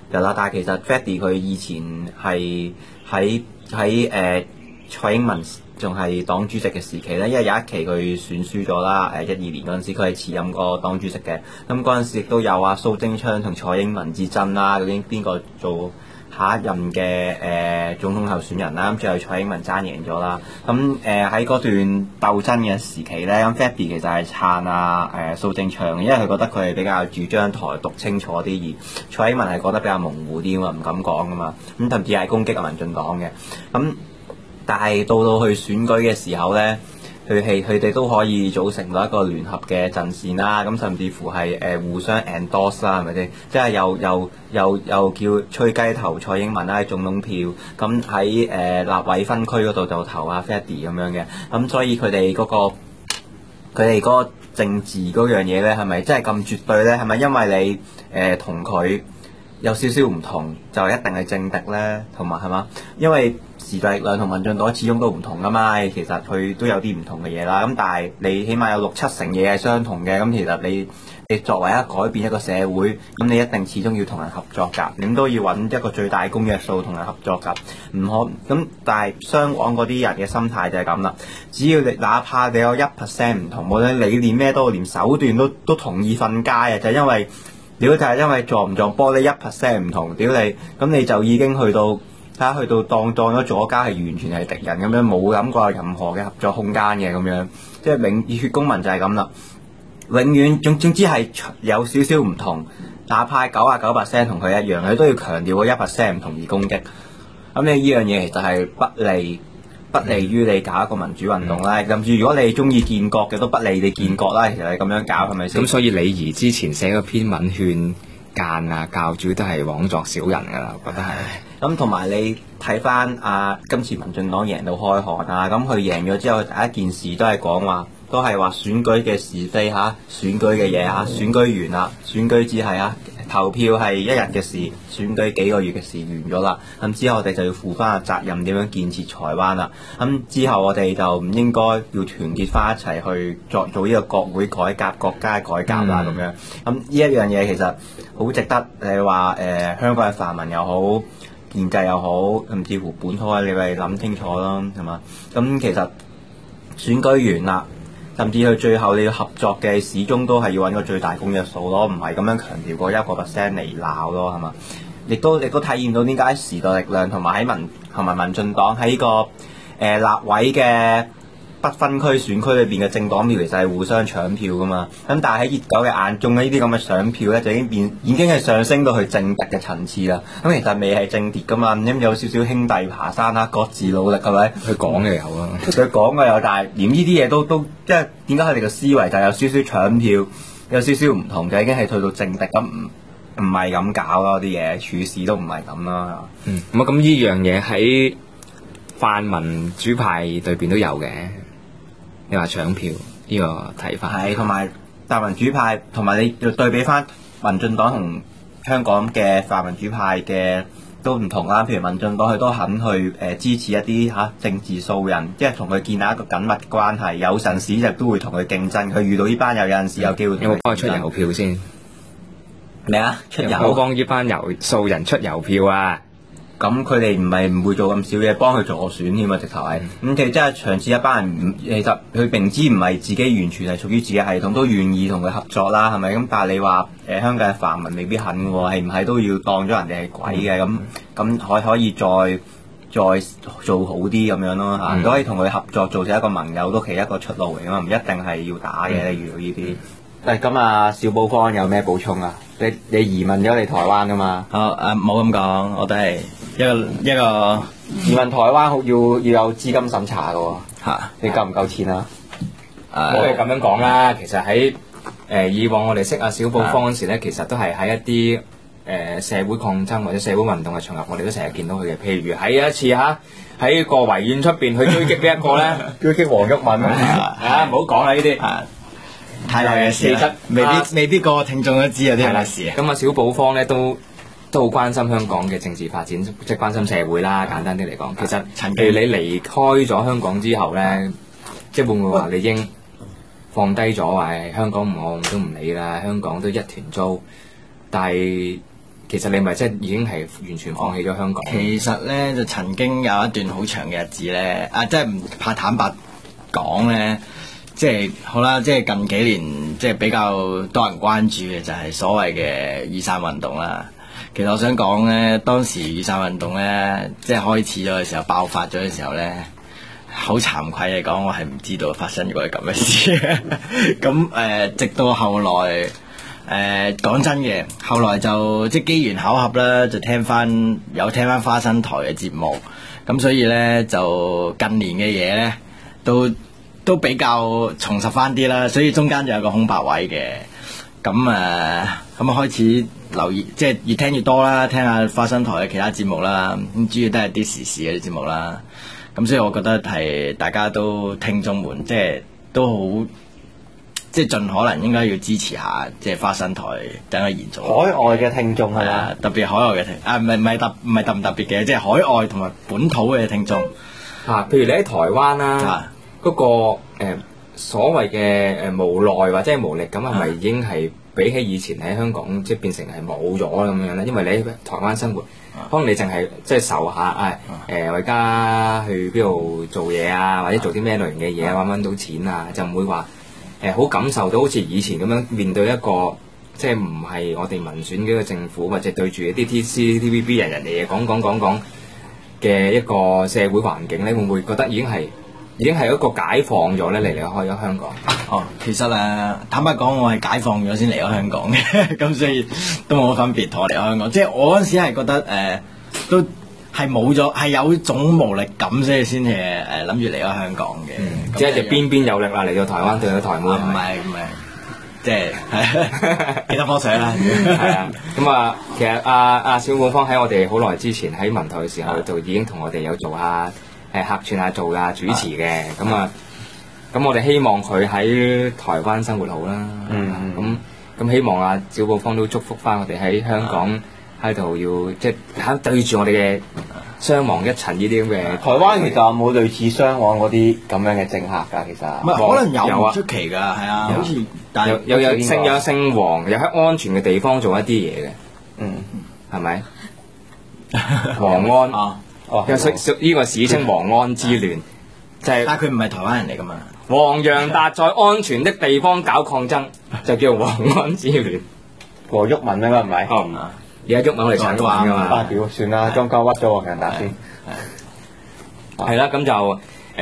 日啦。但係其實 Freddy 佢以前係喺蔡英文仲係黨主席嘅時期咧，因為有一期佢選輸咗啦，12年嗰陣時佢係辭任過黨主席嘅。咁嗰陣時亦都有蘇貞昌同蔡英文之爭啦，究竟邊個做下一任嘅總統候選人啦？咁最後蔡英文爭贏咗啦。咁喺嗰段鬥爭嘅時期咧，咁 Freddy 其實係撐蘇貞昌嘅，因為佢覺得佢係比較主張台獨清楚啲，而蔡英文係覺得比較模糊啲嘛，唔敢講噶嘛。咁甚至係攻擊民進黨嘅。咁但係到去選舉嘅時候咧，佢哋都可以組成到一個聯合嘅陣線啦。咁甚至乎係互相 endorse 啦，係咪先？即係又叫吹雞投蔡英文啦，總統票。咁喺立委分區嗰度就投阿 Freddy 咁樣嘅。咁所以佢哋嗰個政治嗰樣嘢咧，係咪真係咁絕對咧？係咪因為你同佢有少少唔同就一定係政敵咧？同埋係嘛？因為時代力量同民進黨始終都唔同噶嘛，其實佢都有啲唔同嘅嘢啦。咁但係你起碼有6-7成嘢係相同嘅。咁其實你作為改變一個社會，咁你一定始終要同人合作㗎。你都要揾一個最大公約數同人合作㗎。唔可咁，但係香港嗰啲人嘅心態就係咁啦。只要你哪怕你有1% 唔同，無論理念咩都，連手段都同意瞓街啊！就係因為就係因為撞唔撞波你1% 唔同，屌你咁你就已經去到當咗左家係完全係敵人咁樣，冇諗過有任何嘅合作空間嘅咁樣，即係熱血公民就係咁啦。永遠總之係有少少唔同，哪怕99% 同佢一樣，佢都要強調嗰1% 唔同而攻擊。咁你呢樣嘢其實係不利於你搞一個民主運動啦。甚至如果你中意建國嘅，都不利你建國啦。其實你咁樣搞係咪先？
咁所以李儀之前寫嗰篇文勸諫啊教主都係枉作小人㗎啦，我覺得係。
咁同埋你睇翻今次民進黨贏到開韓啊，咁佢贏咗之後第一件事都係話選舉嘅是非選舉嘅嘢選舉完啦，選舉只係投票係1日嘅事，選舉幾個月嘅事完咗啦。咁之後我哋就要負翻個責任，點樣建設台灣啦。咁之後我哋就唔應該要團結翻一齊去做呢個國會改革、國家改革啦咁樣。咁呢一樣嘢其實好值得你話香港嘅泛民又好，建制又好，甚至乎本土你咪諗清楚咯，係嘛？咁其實選舉完啦，甚至去最後你要合作嘅，始終都係要揾個最大公約數咯，唔係咁樣強調個1% 嚟鬧咯，係嘛？亦都體驗到點解時代力量同埋民進黨喺呢個立委嘅不分區選區裏邊嘅政黨票其實係互相搶票噶嘛。咁但係喺熱狗嘅眼中呢啲咁嘅搶票咧，就已經係上升到去政敵嘅層次啦。咁其實未係政敵噶嘛，咁有少少兄弟爬山啦，各自努力係咪？
佢講嘅有啊，
佢講嘅有，但係連呢啲嘢都即係點解佢哋嘅思維就有少少搶票，有少少唔同，就已經係退到政敵咁，唔係咁搞咯，啲嘢處事都唔係咁啦。
咁呢樣嘢喺泛民主派對邊都有嘅。你話搶票呢個睇法
係，同埋泛民主派，同埋你要對比翻民進黨同香港嘅泛民主派嘅都唔同啦。譬如民進黨佢都肯去支持一啲政治素人，即係同佢建立一個緊密嘅關係，有陣時就都會同佢競爭。佢遇到呢班有陣時有機會。
有冇幫佢出郵票先？
咩啊？出郵？
有冇幫呢班素人出郵票啊？
咁佢哋唔會做咁少嘢，幫佢助選添啊！直頭係咁，其實真係長此一班人，其實佢明知唔係自己完全係屬於自己系統，都願意同佢合作啦，係咪？咁但係你話香港嘅泛民未必肯喎，係唔係都要當咗人哋係鬼嘅？咁可以再做好啲咁樣咯嚇。如果可以同佢合作，做成一個盟友，都係一個出路嚟㗎嘛，唔一定係要打嘅。你遇到呢啲。咁啊，小寶方有咩補充啊？你移民咗嚟台灣㗎嘛？
冇咁講，我都係一個
移民台灣要有資金審查㗎喎。你夠唔夠錢啊？
我哋咁樣講啦，其實喺以往我哋識阿小寶方嗰時咧，其實都係喺一啲社會抗爭或者社會運動嘅場合，我哋都成日見到佢嘅。譬如喺一次喺個維園出邊去追擊邊一個咧，
追擊黃毓民
唔好講啦呢啲。
太耐嘅事啦，未必個聽眾都知有啲咩事。
咁小寶方咧都好關心香港嘅政治發展，即係關心社會啦。簡單啲嚟講，其實譬如你離開咗香港之後咧，即係會唔會話你已經放低咗話香港我都唔理啦，香港都一團糟。但係其實你咪真係已經係完全放棄咗香港。
其實咧就曾經有一段好長嘅日子咧，即係唔怕坦白講咧，即係好啦，即係近幾年即係比較多人關注嘅就係所謂嘅雨傘運動啦。其實我想講咧，當時雨傘運動咧即係開始咗嘅時候，爆發咗嘅時候咧，好慚愧嚟講，我係唔知道發生過咁嘅事嘅。咁直到後來。講真嘅，後來就即係機緣巧合啦，就聽翻花生台嘅節目，咁所以咧就近年嘅嘢咧都比較重拾翻啲啦，所以中間就有個空白位嘅，咁開始留意，即係越聽越多啦，聽下花生台嘅其他節目啦，咁主要都係啲時事嘅節目啦，咁所以我覺得係大家都聽眾們即係都好。即係盡可能應該要支持下，即係花生台等佢延續。
海外嘅聽眾係嘛？
特別海外嘅聽唔係特唔特別嘅，即係海外同埋本土嘅聽眾。
譬如你喺台灣啦，嗰個所謂嘅無奈或者係無力感係咪已經係比起以前喺香港即係變成係冇咗咁樣咧？因為你喺台灣生活，可能你淨係即係受下我而家去邊度做嘢啊，或者做啲咩類型嘅嘢揾到錢啊，就唔會話。好感受到好似以前咁樣面對一個即係唔係我哋民選嘅一個政府，或者對住一啲 TVB 人哋講嘅一個社會環境咧，會唔會覺得已經係一個解放咗咧？離開咗香港。
其實坦白講，我係解放咗先離開香港嘅，咁所以都冇乜分別同我離開香港。即係我嗰陣時係覺得都係冇咗，係有種無力感，所以先係諗住離開香港嘅。
即係就邊有力啦，嚟到台灣對到台妹。
唔係，即係幾多科水啦。
係啊，咁其實阿小滿芳喺我哋好耐之前喺文台嘅時候，就已經同我哋有做下客串下做下主持嘅。咁我哋希望佢喺台灣生活好啦。咁希望阿小滿芳都祝福翻我哋喺香港。喺度要即係對住我哋嘅雙亡一塵呢啲咁嘅。
台灣其實有冇類似雙亡嗰啲咁樣嘅政客㗎？其實
唔係可能有出奇㗎，係啊，好似但係
有姓黃，又喺安全嘅地方做一啲嘢嘅。係咪？黃安呢個史稱黃安之亂，就係
但係佢唔係台灣人嚟㗎嘛。
黃洋達在安全的地方搞抗爭，就叫黃安之亂。
黃毓民應該唔係。
而家毓民我哋產話㗎嘛？
屌，算啦，裝鳩屈咗黃洋達先。
係啦，咁就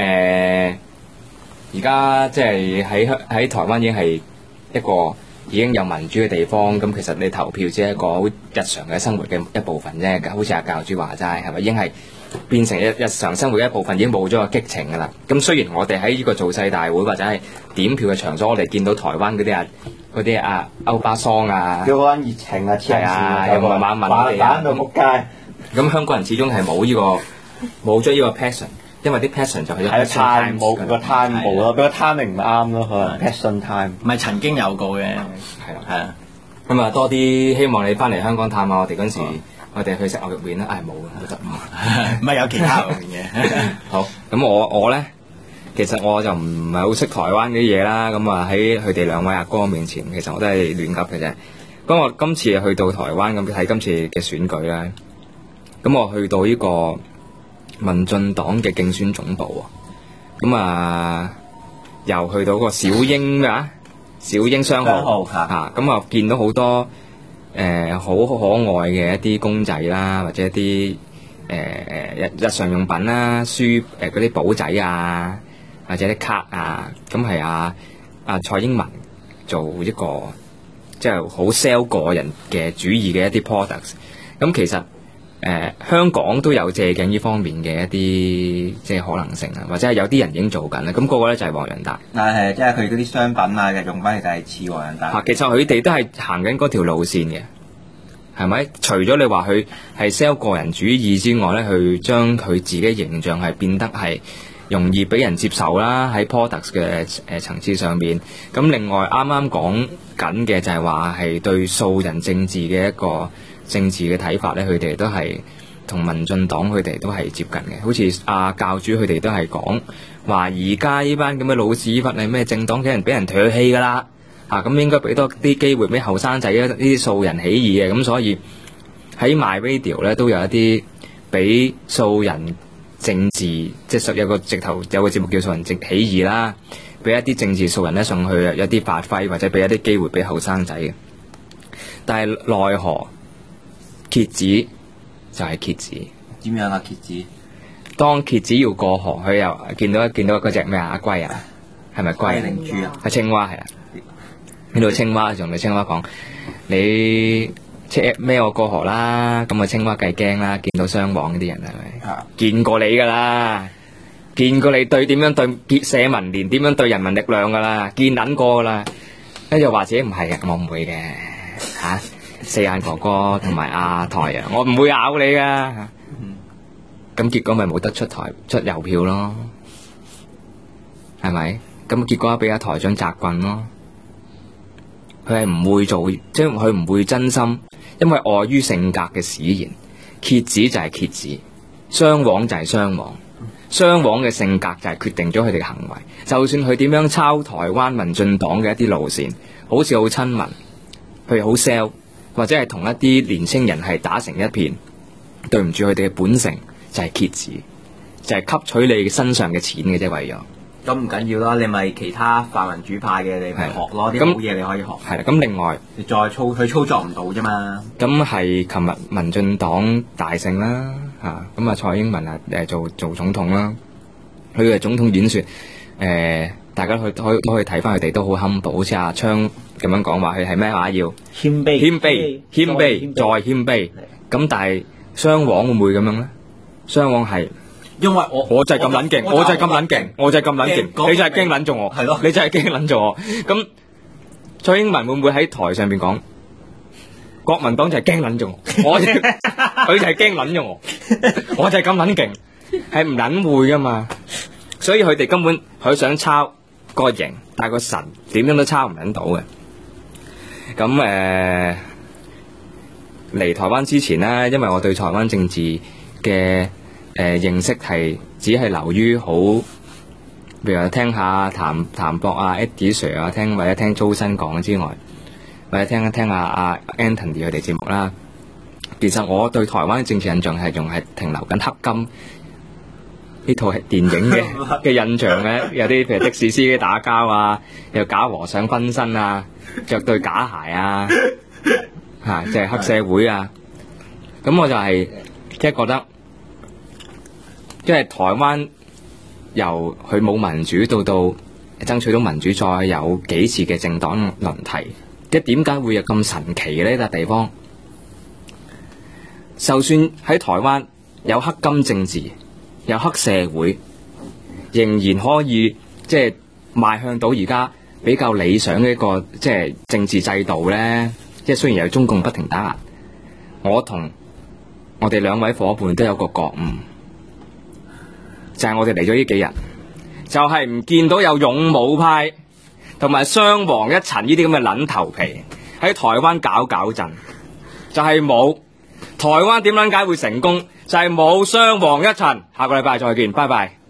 而家即係喺台灣已經係一個已經有民主嘅地方。咁其實你投票只係一個好日常嘅生活嘅一部分啫。好似阿教主話齋，係咪已經係變成日常生活嘅一部分，已經冇咗個激情㗎啦。咁雖然我哋喺呢個造勢大會或者係點票嘅場所，我哋見到台灣嗰啲歐巴桑啊，
叫嗰陣熱情啊，黐線
有個馬文哋啊，
到仆街。
咁香港人始終係冇咗呢個 passion， 因為啲 passion 就係
passion time 冇個 time 冇咯，俾個 timing 唔啱咯，可能 passion time。
唔係曾經有過嘅，係啊。
咁多啲希望你翻嚟香港探下我哋嗰陣時，我哋去食牛肉麵啦。冇嘅，冇得
唔係有其他嘅嘢。
好，咁我咧。其實我就唔係好識台灣啲嘢啦，咁喺佢哋兩位阿哥面前，其實我都係亂噏嘅啫。咁我今次去到台灣咁睇今次嘅選舉啦，咁我去到呢個民進黨嘅競選總部喎，又去到個小英商號咁見到好多好可愛嘅一啲公仔啦，或者一啲日常用品啦，書嗰啲簿仔啊。或者啲卡啊，咁係阿蔡英文做一個即係好 sell 個人嘅主義嘅一啲 products。咁其實香港都有借鏡呢方面嘅一啲即係可能性啊，或者係有啲人已經做緊啦。咁嗰個咧就係黃洋達。
係即係佢嗰啲商品啊嘅用品就係似黃洋達。
其實佢哋都係行緊嗰條路線嘅，係咪？除咗你話佢係 sell 個人主義之外咧，佢將佢自己形象係變得係容易俾人接受啦，喺 products 嘅層次上面。咁另外啱啱講緊嘅就係話係對素人政治嘅一個政治嘅睇法咧，佢哋都係同民進黨佢哋都係接近嘅。好似教主佢哋都係講話，而家呢班咁嘅老屎忽係咩政黨嘅人俾人唾棄㗎啦，咁應該俾多啲機會俾後生仔呢啲素人起義嘅。咁所以喺 MyRadio 咧都有一啲俾素人政治，即係有個直頭有個節目叫素人起義啦，俾一啲政治素人咧上去有啲發揮，或者俾一啲機會俾後生仔嘅。但係奈何蠍子就係蠍子。
點樣啊？蠍子？
當蠍子要過河，佢又見到嗰隻咩啊？阿龜啊，係咪龜？
靈珠啊？
係青蛙係啊。呢度青蛙仲同青蛙講：你孭我過河啦！咁啊，青蛙梗係驚啦，見到雙簧嗰啲人係咪？
啊！
見過你噶啦，見過你點樣對社民連，點樣對人民力量噶啦，見撚過噶啦。跟住話自己唔係嘅，我唔會嘅嚇。四眼哥哥同埋阿台啊，我唔會咬你噶。咁結果咪冇得出郵票咯，係咪？咁結果俾阿台長責棍咯。佢係唔會做，即係佢唔會真心，因為礙於性格嘅使然。蠍子就係蠍子，雙簧就係雙簧，雙簧嘅性格就係決定咗佢哋嘅行為。就算佢點樣抄台灣民進黨嘅一啲路線，好似好親民，佢好 sell， 或者係同一啲年青人係打成一片，對唔住佢哋嘅本性就係蠍子，就係吸取你身上嘅錢嘅啫，為咗。
咁唔緊要啦，你咪其他泛民主派嘅你咪學咯，啲好嘢你可以學。係啦，
咁另外
你再佢操作唔到啫嘛。
咁係琴日民進黨大勝啦，咁啊蔡英文啊做總統啦，佢嘅總統演說大家都可以睇翻佢哋都好humble，好似阿昌咁樣講話，佢係咩話要
謙卑
再謙卑。咁但係雙簧會唔會咁樣咧？雙簧係。
因為
我就係咁撚勁，我就係咁撚勁，我就係咁撚勁，你就係驚撚咗我，係咯，你就係驚撚咗我。咁蔡英文會唔會喺台上邊講？國民黨就係驚撚咗我，佢就係驚撚咗我，我就係咁撚勁，係唔撚會噶嘛？所以佢哋根本佢想抄個型，但係個神點樣都抄唔撚到嘅。咁嚟台灣之前呢，因為我對台灣政治嘅認識係只係流於好，譬如聽下譚博啊、Eddie Sir 啊，或者聽周生講之外，或者聽下阿 Anthony 佢哋節目啦。其實我對台灣政治印象係仲係停留緊黑金呢套電影嘅印象咧，有啲譬如的士司機打交啊，又假和尚分身啊，着對假鞋啊，即係黑社會啊。咁我就係即係覺得。因為台灣由佢冇民主到爭取到民主，再有幾次嘅政黨輪替，即係點解會有咁神奇嘅呢笪地方？就算喺台灣有黑金政治、有黑社會，仍然可以即係邁向到而家比較理想嘅一個即係政治制度呢。即係雖然有中共不停打壓，我同我哋兩位伙伴都有個覺悟。就係我哋嚟咗呢幾日，就係唔見到有勇武派同埋雙簧一陳呢啲咁嘅撚頭皮喺台灣搞震，就係冇台灣點撚解會成功，就係冇雙簧一陳。下個禮拜再見，拜拜。